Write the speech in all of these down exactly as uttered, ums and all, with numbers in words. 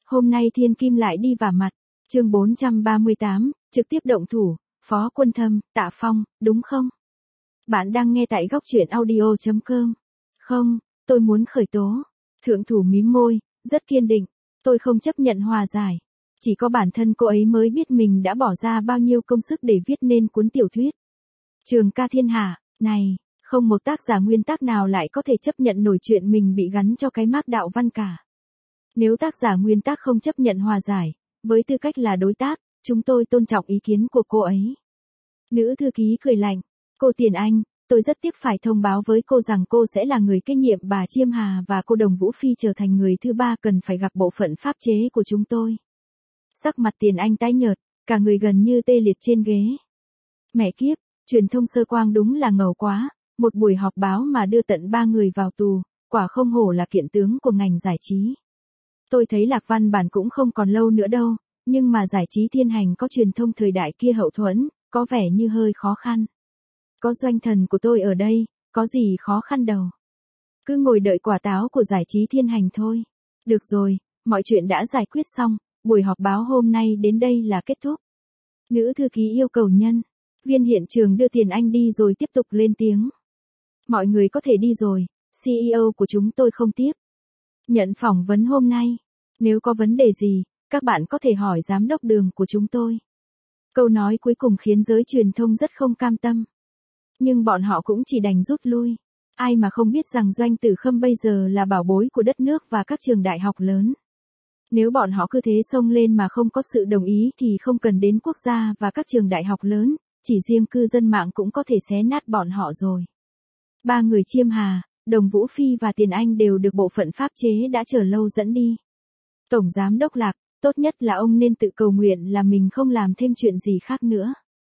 Hôm nay thiên kim lại đi vả mặt. Chương bốn trăm ba mươi tám, trực tiếp động thủ, Phó Quân Thâm, Tạ Phong, đúng không? Bạn đang nghe tại góc truyện audio chấm com. Không, tôi muốn khởi tố. Thượng thủ mím môi, rất kiên định. Tôi không chấp nhận hòa giải. Chỉ có bản thân cô ấy mới biết mình đã bỏ ra bao nhiêu công sức để viết nên cuốn tiểu thuyết. Trường ca thiên hạ, này, không một tác giả nguyên tác nào lại có thể chấp nhận nổi chuyện mình bị gắn cho cái mác đạo văn cả. Nếu tác giả nguyên tác không chấp nhận hòa giải, với tư cách là đối tác, chúng tôi tôn trọng ý kiến của cô ấy. Nữ thư ký cười lạnh, cô Tiền Anh, tôi rất tiếc phải thông báo với cô rằng cô sẽ là người kế nhiệm bà Chiêm Hà và cô Đồng Vũ Phi trở thành người thứ ba cần phải gặp bộ phận pháp chế của chúng tôi. Sắc mặt Tiền Anh tái nhợt, cả người gần như tê liệt trên ghế. Mẹ kiếp, truyền thông Sơ Quang đúng là ngầu quá, một buổi họp báo mà đưa tận ba người vào tù, quả không hổ là kiện tướng của ngành giải trí. Tôi thấy Lạc Văn bản cũng không còn lâu nữa đâu, nhưng mà giải trí thiên hành có truyền thông thời đại kia hậu thuẫn, có vẻ như hơi khó khăn. Có Doanh Thần của tôi ở đây, có gì khó khăn đâu. Cứ ngồi đợi quả táo của giải trí thiên hành thôi. Được rồi, mọi chuyện đã giải quyết xong, buổi họp báo hôm nay đến đây là kết thúc. Nữ thư ký yêu cầu nhân viên hiện trường đưa Tiền Anh đi rồi tiếp tục lên tiếng. Mọi người có thể đi rồi, xê e ô của chúng tôi không tiếp nhận phỏng vấn hôm nay. Nếu có vấn đề gì, các bạn có thể hỏi giám đốc Đường của chúng tôi. Câu nói cuối cùng khiến giới truyền thông rất không cam tâm. Nhưng bọn họ cũng chỉ đành rút lui. Ai mà không biết rằng Doanh Tử Khâm bây giờ là bảo bối của đất nước và các trường đại học lớn. Nếu bọn họ cứ thế xông lên mà không có sự đồng ý thì không cần đến quốc gia và các trường đại học lớn, chỉ riêng cư dân mạng cũng có thể xé nát bọn họ rồi. Ba người Chiêm Hà, Đồng Vũ Phi và Tiền Anh đều được bộ phận pháp chế đã chờ lâu dẫn đi. Tổng giám đốc Lạc, tốt nhất là ông nên tự cầu nguyện là mình không làm thêm chuyện gì khác nữa.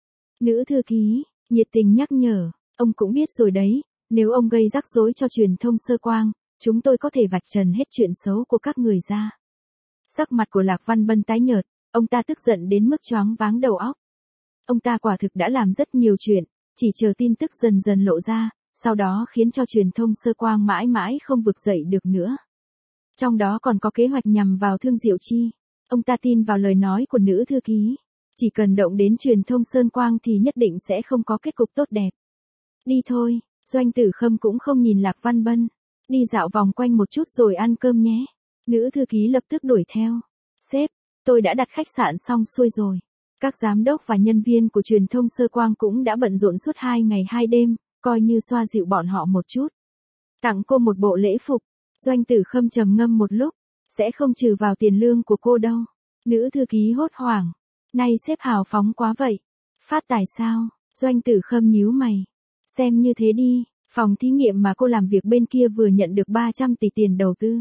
Nữ thư ký, nhiệt tình nhắc nhở, ông cũng biết rồi đấy, nếu ông gây rắc rối cho truyền thông Sơ Quang, chúng tôi có thể vạch trần hết chuyện xấu của các người ra. Sắc mặt của Lạc Văn Bân tái nhợt, ông ta tức giận đến mức choáng váng đầu óc. Ông ta quả thực đã làm rất nhiều chuyện, chỉ chờ tin tức dần dần lộ ra, sau đó khiến cho truyền thông Sơ Quang mãi mãi không vực dậy được nữa. Trong đó còn có kế hoạch nhằm vào Thương Diệu Chi. Ông ta tin vào lời nói của nữ thư ký. Chỉ cần động đến truyền thông Sơn Quang thì nhất định sẽ không có kết cục tốt đẹp. Đi thôi, Doanh Tử Khâm cũng không nhìn Lạc Văn Bân. Đi dạo vòng quanh một chút rồi ăn cơm nhé. Nữ thư ký lập tức đuổi theo. Sếp, tôi đã đặt khách sạn xong xuôi rồi. Các giám đốc và nhân viên của truyền thông Sơ Quang cũng đã bận rộn suốt hai ngày hai đêm, coi như xoa dịu bọn họ một chút. Tặng cô một bộ lễ phục. Doanh Tử Khâm trầm ngâm một lúc. Sẽ không trừ vào tiền lương của cô đâu. Nữ thư ký hốt hoảng. Nay sếp hào phóng quá vậy. Phát tài sao? Doanh Tử Khâm nhíu mày. Xem như thế đi, phòng thí nghiệm mà cô làm việc bên kia vừa nhận được ba trăm tỷ tiền đầu tư.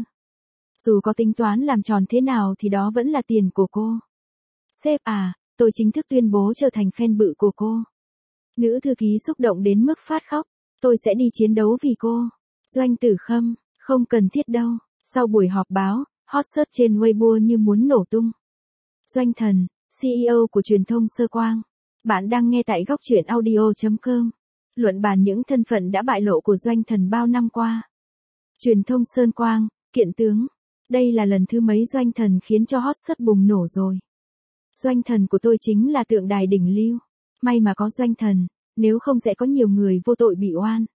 Dù có tính toán làm tròn thế nào thì đó vẫn là tiền của cô. Sếp à, tôi chính thức tuyên bố trở thành fan bự của cô. Nữ thư ký xúc động đến mức phát khóc. Tôi sẽ đi chiến đấu vì cô. Doanh Tử Khâm, không cần thiết đâu. Sau buổi họp báo, hot search trên Weibo như muốn nổ tung. Doanh Thần, xê e ô của truyền thông Sơ Quang. Bạn đang nghe tại góc truyện audio chấm com. Luận bàn những thân phận đã bại lộ của Doanh Thần bao năm qua. Truyền thông Sơn Quang, kiện tướng. Đây là lần thứ mấy Doanh Thần khiến cho hot search bùng nổ rồi. Doanh Thần của tôi chính là tượng đài đỉnh lưu. May mà có Doanh Thần, nếu không sẽ có nhiều người vô tội bị oan.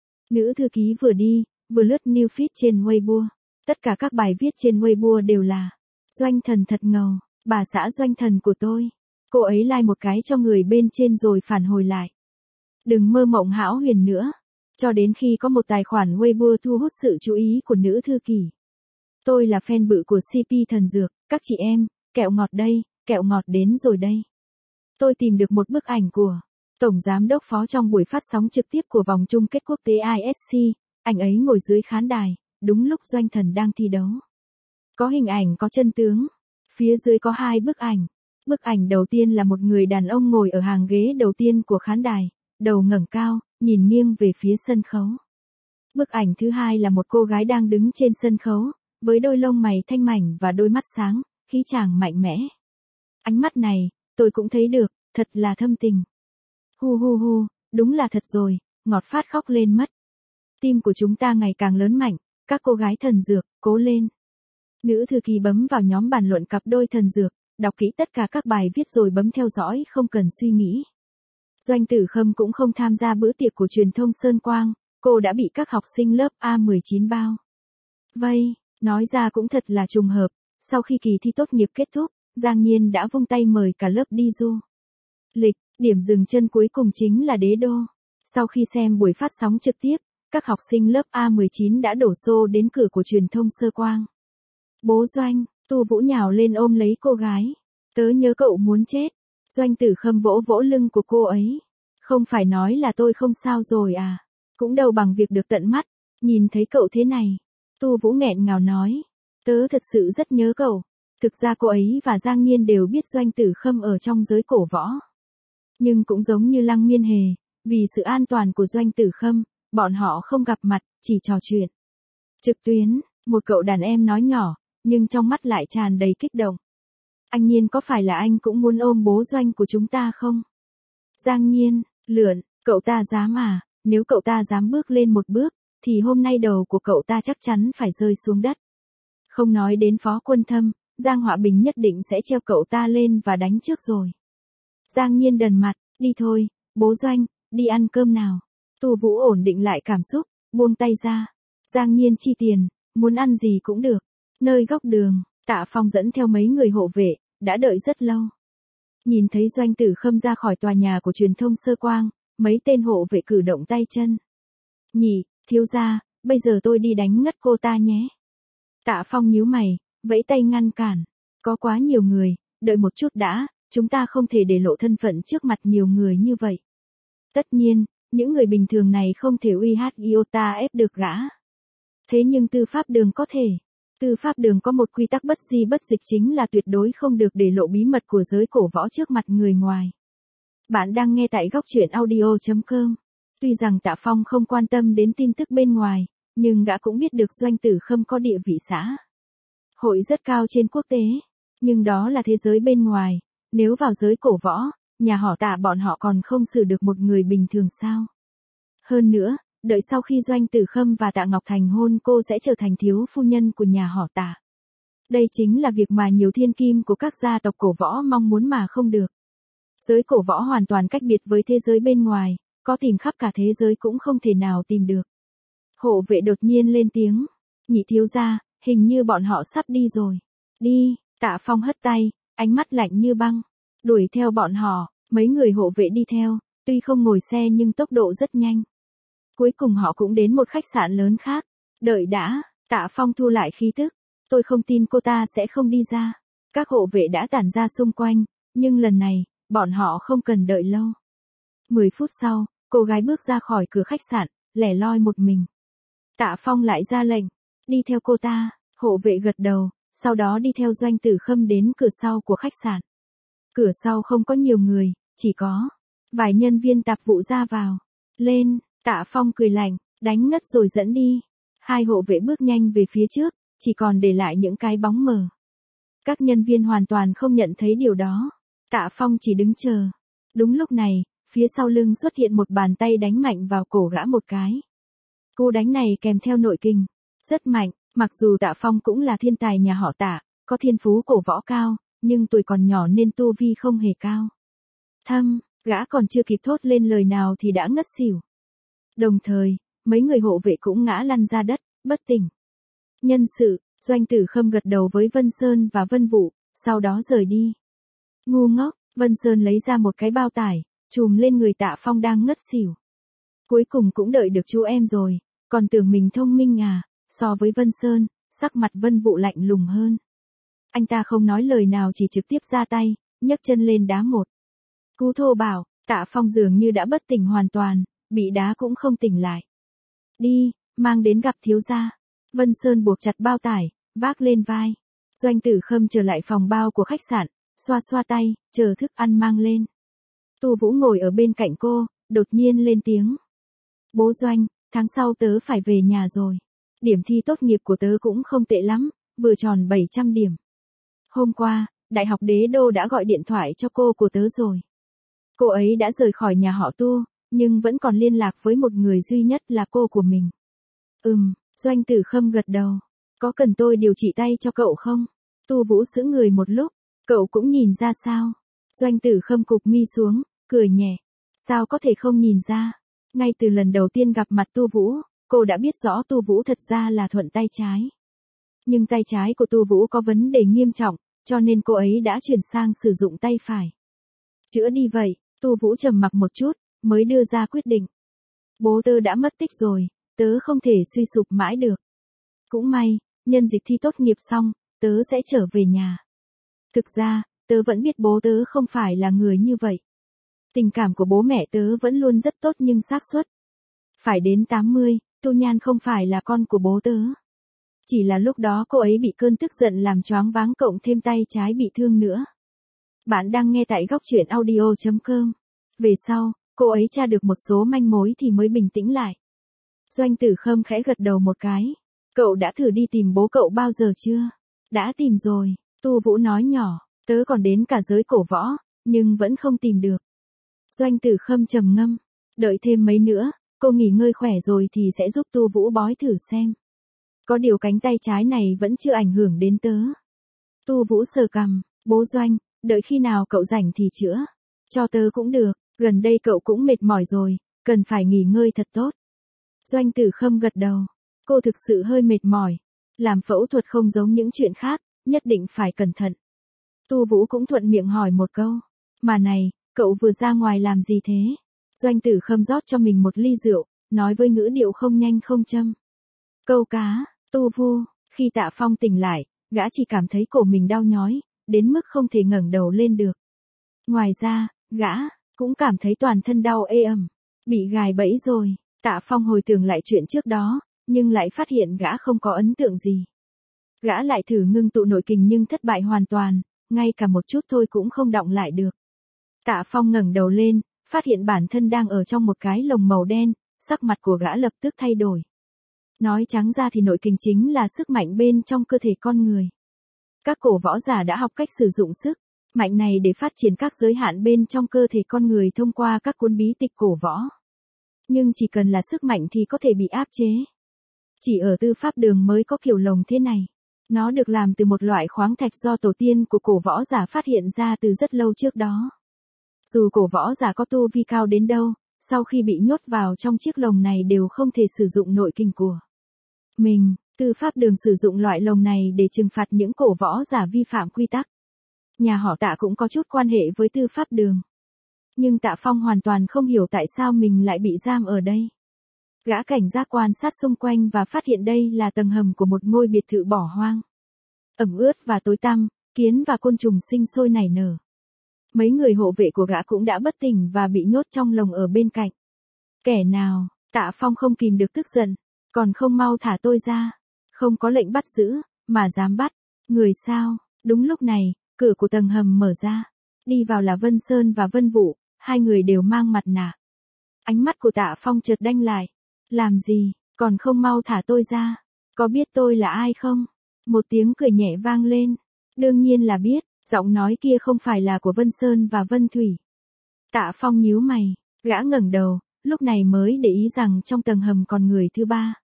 Nữ thư ký vừa đi, vừa lướt new feed trên Weibo. Tất cả các bài viết trên Weibo đều là Doanh Thần thật ngầu, bà xã Doanh Thần của tôi. Cô ấy like một cái cho người bên trên rồi phản hồi lại. Đừng mơ mộng hão huyền nữa. Cho đến khi có một tài khoản Weibo thu hút sự chú ý của nữ thư ký. Tôi là fan bự của xê pê Thần Dược, các chị em, kẹo ngọt đây, kẹo ngọt đến rồi đây. Tôi tìm được một bức ảnh của Tổng Giám đốc Phó trong buổi phát sóng trực tiếp của vòng chung kết quốc tế i ét xê, anh ấy ngồi dưới khán đài, đúng lúc Doanh Thần đang thi đấu. Có hình ảnh có chân tướng, phía dưới có hai bức ảnh. Bức ảnh đầu tiên là một người đàn ông ngồi ở hàng ghế đầu tiên của khán đài, đầu ngẩng cao, nhìn nghiêng về phía sân khấu. Bức ảnh thứ hai là một cô gái đang đứng trên sân khấu, với đôi lông mày thanh mảnh và đôi mắt sáng, khí chàng mạnh mẽ. Ánh mắt này, tôi cũng thấy được, thật là thâm tình. Hu hu hu, đúng là thật rồi, ngọt phát khóc lên mất. Tim của chúng ta ngày càng lớn mạnh, các cô gái thần dược, cố lên. Nữ thư ký bấm vào nhóm bàn luận cặp đôi thần dược, đọc kỹ tất cả các bài viết rồi bấm theo dõi không cần suy nghĩ. Doanh Tử Khâm cũng không tham gia bữa tiệc của truyền thông Sơn Quang, cô đã bị các học sinh lớp A mười chín bao vây, nói ra cũng thật là trùng hợp, sau khi kỳ thi tốt nghiệp kết thúc, Giang Nhiên đã vung tay mời cả lớp đi du lịch, điểm dừng chân cuối cùng chính là Đế Đô. Sau khi xem buổi phát sóng trực tiếp, các học sinh lớp A mười chín đã đổ xô đến cửa của truyền thông Sơ Quang. Bố Doanh, Tu Vũ nhào lên ôm lấy cô gái. Tớ nhớ cậu muốn chết. Doanh Tử Khâm vỗ vỗ lưng của cô ấy. Không phải nói là tôi không sao rồi à. Cũng đâu bằng việc được tận mắt, nhìn thấy cậu thế này. Tu Vũ nghẹn ngào nói. Tớ thật sự rất nhớ cậu. Thực ra cô ấy và Giang Nhiên đều biết Doanh Tử Khâm ở trong giới cổ võ. Nhưng cũng giống như Lăng Miên Hề, vì sự an toàn của Doanh Tử Khâm, bọn họ không gặp mặt, chỉ trò chuyện trực tuyến. Một cậu đàn em nói nhỏ, nhưng trong mắt lại tràn đầy kích động. Anh Nhiên có phải là anh cũng muốn ôm bố Doanh của chúng ta không? Giang Nhiên, lượn, cậu ta dám à, nếu cậu ta dám bước lên một bước, thì hôm nay đầu của cậu ta chắc chắn phải rơi xuống đất. Không nói đến Phó Quân Thâm, Giang Họa Bình nhất định sẽ treo cậu ta lên và đánh trước rồi. Giang Nhiên đần mặt, đi thôi, bố Doanh, đi ăn cơm nào. Tu Vũ ổn định lại cảm xúc, buông tay ra. Giang Nhiên chi tiền, muốn ăn gì cũng được. Nơi góc đường, Tạ Phong dẫn theo mấy người hộ vệ, đã đợi rất lâu. Nhìn thấy Doanh Tử Khâm ra khỏi tòa nhà của truyền thông Sơ Quang, mấy tên hộ vệ cử động tay chân. Nhị, thiếu gia, bây giờ tôi đi đánh ngất cô ta nhé. Tạ Phong nhíu mày, vẫy tay ngăn cản. Có quá nhiều người, đợi một chút đã, chúng ta không thể để lộ thân phận trước mặt nhiều người như vậy. Tất nhiên, những người bình thường này không thể uy hát iota ép được gã. Thế nhưng tư pháp đường có thể. Tư pháp đường có một quy tắc bất di bất dịch chính là tuyệt đối không được để lộ bí mật của giới cổ võ trước mặt người ngoài. Bạn đang nghe tại góc truyện audio chấm com. Tuy rằng Tạ Phong không quan tâm đến tin tức bên ngoài, nhưng gã cũng biết được Doanh Tử Khâm có địa vị xã hội rất cao trên quốc tế. Nhưng đó là thế giới bên ngoài, nếu vào giới cổ võ, nhà họ Tạ bọn họ còn không xử được một người bình thường sao. Hơn nữa, đợi sau khi Doanh Tử Khâm và Tạ Ngọc Thành hôn cô sẽ trở thành thiếu phu nhân của nhà họ Tạ. Đây chính là việc mà nhiều thiên kim của các gia tộc cổ võ mong muốn mà không được. Giới cổ võ hoàn toàn cách biệt với thế giới bên ngoài, có tìm khắp cả thế giới cũng không thể nào tìm được. Hộ vệ đột nhiên lên tiếng. Nhị thiếu gia, hình như bọn họ sắp đi rồi. Đi, Tạ Phong hất tay, ánh mắt lạnh như băng. Đuổi theo bọn họ, mấy người hộ vệ đi theo, tuy không ngồi xe nhưng tốc độ rất nhanh. Cuối cùng họ cũng đến một khách sạn lớn khác. Đợi đã, Tạ Phong thu lại khí tức. Tôi không tin cô ta sẽ không đi ra. Các hộ vệ đã tản ra xung quanh, nhưng lần này, bọn họ không cần đợi lâu. Mười phút sau, cô gái bước ra khỏi cửa khách sạn, lẻ loi một mình. Tạ Phong lại ra lệnh, đi theo cô ta, hộ vệ gật đầu, sau đó đi theo Doanh Tử Khâm đến cửa sau của khách sạn. Cửa sau không có nhiều người, chỉ có vài nhân viên tạp vụ ra vào. Lên, Tạ Phong cười lạnh, đánh ngất rồi dẫn đi. Hai hộ vệ bước nhanh về phía trước, chỉ còn để lại những cái bóng mờ. Các nhân viên hoàn toàn không nhận thấy điều đó. Tạ Phong chỉ đứng chờ. Đúng lúc này, phía sau lưng xuất hiện một bàn tay đánh mạnh vào cổ gã một cái. Cú đánh này kèm theo nội kình, rất mạnh, mặc dù Tạ Phong cũng là thiên tài nhà họ Tạ, có thiên phú cổ võ cao, nhưng tuổi còn nhỏ nên tu vi không hề cao. Thâm, gã còn chưa kịp thốt lên lời nào thì đã ngất xỉu. Đồng thời, mấy người hộ vệ cũng ngã lăn ra đất, bất tỉnh. Nhân sự, Doanh Tử Khâm gật đầu với Vân Sơn và Vân Vũ, sau đó rời đi. Ngu ngốc, Vân Sơn lấy ra một cái bao tải, chùm lên người Tạ Phong đang ngất xỉu. Cuối cùng cũng đợi được chú em rồi, còn tưởng mình thông minh à, so với Vân Sơn, sắc mặt Vân Vũ lạnh lùng hơn. Anh ta không nói lời nào chỉ trực tiếp ra tay, nhấc chân lên đá một cú thô bạo, Tạ Phong dường như đã bất tỉnh hoàn toàn, bị đá cũng không tỉnh lại. Đi, mang đến gặp thiếu gia. Vân Sơn buộc chặt bao tải, vác lên vai. Doanh Tử Khâm trở lại phòng bao của khách sạn, xoa xoa tay, chờ thức ăn mang lên. Tu Vũ ngồi ở bên cạnh cô, đột nhiên lên tiếng. Bố Doanh, tháng sau tớ phải về nhà rồi. Điểm thi tốt nghiệp của tớ cũng không tệ lắm, vừa tròn bảy trăm điểm. Hôm qua, Đại học Đế Đô đã gọi điện thoại cho cô của tớ rồi. Cô ấy đã rời khỏi nhà họ Tu, nhưng vẫn còn liên lạc với một người duy nhất là cô của mình. Ừm, Doanh Tử Khâm gật đầu. Có cần tôi điều trị tay cho cậu không? Tu Vũ sững người một lúc, cậu cũng nhìn ra sao? Doanh Tử Khâm cụp mi xuống, cười nhẹ. Sao có thể không nhìn ra? Ngay từ lần đầu tiên gặp mặt Tu Vũ, cô đã biết rõ Tu Vũ thật ra là thuận tay trái. Nhưng tay trái của Tu Vũ có vấn đề nghiêm trọng, cho nên cô ấy đã chuyển sang sử dụng tay phải. Chữa đi vậy, Tu Vũ trầm mặc một chút, mới đưa ra quyết định. Bố tớ đã mất tích rồi, tớ không thể suy sụp mãi được. Cũng may, nhân dịp thi tốt nghiệp xong, tớ sẽ trở về nhà. Thực ra, tớ vẫn biết bố tớ không phải là người như vậy. Tình cảm của bố mẹ tớ vẫn luôn rất tốt nhưng xác suất. Phải đến tám mươi, Tu Nhan không phải là con của bố tớ. Chỉ là lúc đó cô ấy bị cơn tức giận làm choáng váng cộng thêm tay trái bị thương nữa. Bạn đang nghe tại góc truyện audio chấm com. Về sau, cô ấy tra được một số manh mối thì mới bình tĩnh lại. Doanh Tử Khâm khẽ gật đầu một cái. Cậu đã thử đi tìm bố cậu bao giờ chưa? Đã tìm rồi, Tu Vũ nói nhỏ, tớ còn đến cả giới cổ võ, nhưng vẫn không tìm được. Doanh Tử Khâm trầm ngâm, đợi thêm mấy nữa, cô nghỉ ngơi khỏe rồi thì sẽ giúp Tu Vũ bói thử xem. Có điều cánh tay trái này vẫn chưa ảnh hưởng đến tớ. Tu Vũ sờ cằm, bố Doanh, đợi khi nào cậu rảnh thì chữa. Cho tớ cũng được, gần đây cậu cũng mệt mỏi rồi, cần phải nghỉ ngơi thật tốt. Doanh Tử Khâm gật đầu, cô thực sự hơi mệt mỏi. Làm phẫu thuật không giống những chuyện khác, nhất định phải cẩn thận. Tu Vũ cũng thuận miệng hỏi một câu. Mà này, cậu vừa ra ngoài làm gì thế? Doanh Tử Khâm rót cho mình một ly rượu, nói với ngữ điệu không nhanh không chậm. Câu cá, Tu Vu, khi Tạ Phong tỉnh lại, gã chỉ cảm thấy cổ mình đau nhói, đến mức không thể ngẩng đầu lên được. Ngoài ra, gã cũng cảm thấy toàn thân đau ê ẩm, bị gài bẫy rồi. Tạ Phong hồi tưởng lại chuyện trước đó, nhưng lại phát hiện gã không có ấn tượng gì. Gã lại thử ngưng tụ nội kình nhưng thất bại hoàn toàn, ngay cả một chút thôi cũng không đọng lại được. Tạ Phong ngẩng đầu lên, phát hiện bản thân đang ở trong một cái lồng màu đen, sắc mặt của gã lập tức thay đổi. Nói trắng ra thì nội kình chính là sức mạnh bên trong cơ thể con người. Các cổ võ giả đã học cách sử dụng sức mạnh này để phát triển các giới hạn bên trong cơ thể con người thông qua các cuốn bí tịch cổ võ. Nhưng chỉ cần là sức mạnh thì có thể bị áp chế. Chỉ ở Tư Pháp Đường mới có kiểu lồng thế này. Nó được làm từ một loại khoáng thạch do tổ tiên của cổ võ giả phát hiện ra từ rất lâu trước đó. Dù cổ võ giả có tu vi cao đến đâu, sau khi bị nhốt vào trong chiếc lồng này đều không thể sử dụng nội kình của mình. Tư Pháp Đường sử dụng loại lồng này để trừng phạt những cổ võ giả vi phạm quy tắc. Nhà họ Tạ cũng có chút quan hệ với Tư Pháp Đường. Nhưng Tạ Phong hoàn toàn không hiểu tại sao mình lại bị giam ở đây. Gã cảnh giác quan sát xung quanh và phát hiện đây là tầng hầm của một ngôi biệt thự bỏ hoang. Ẩm ướt và tối tăm, kiến và côn trùng sinh sôi nảy nở. Mấy người hộ vệ của gã cũng đã bất tỉnh và bị nhốt trong lồng ở bên cạnh. Kẻ nào? Tạ Phong không kìm được tức giận. Còn không mau thả tôi ra. Không có lệnh bắt giữ, mà dám bắt. Người sao? Đúng lúc này, cửa của tầng hầm mở ra. Đi vào là Vân Sơn và Vân Vũ, hai người đều mang mặt nạ. Ánh mắt của Tạ Phong chợt đanh lại. Làm gì, còn không mau thả tôi ra. Có biết tôi là ai không? Một tiếng cười nhẹ vang lên. Đương nhiên là biết, giọng nói kia không phải là của Vân Sơn và Vân Thủy. Tạ Phong nhíu mày, gã ngẩng đầu, lúc này mới để ý rằng trong tầng hầm còn người thứ ba.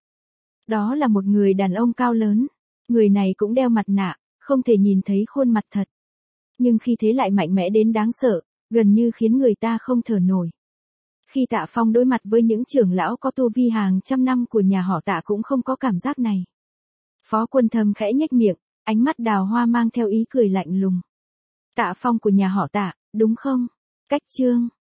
Đó là một người đàn ông cao lớn. Người này cũng đeo mặt nạ, không thể nhìn thấy khuôn mặt thật. Nhưng khi thế lại mạnh mẽ đến đáng sợ, gần như khiến người ta không thở nổi. Khi Tạ Phong đối mặt với những trưởng lão có tu vi hàng trăm năm của nhà họ Tạ cũng không có cảm giác này. Phó Quân Thâm khẽ nhếch miệng, ánh mắt đào hoa mang theo ý cười lạnh lùng. Tạ Phong của nhà họ Tạ, đúng không? Cách chương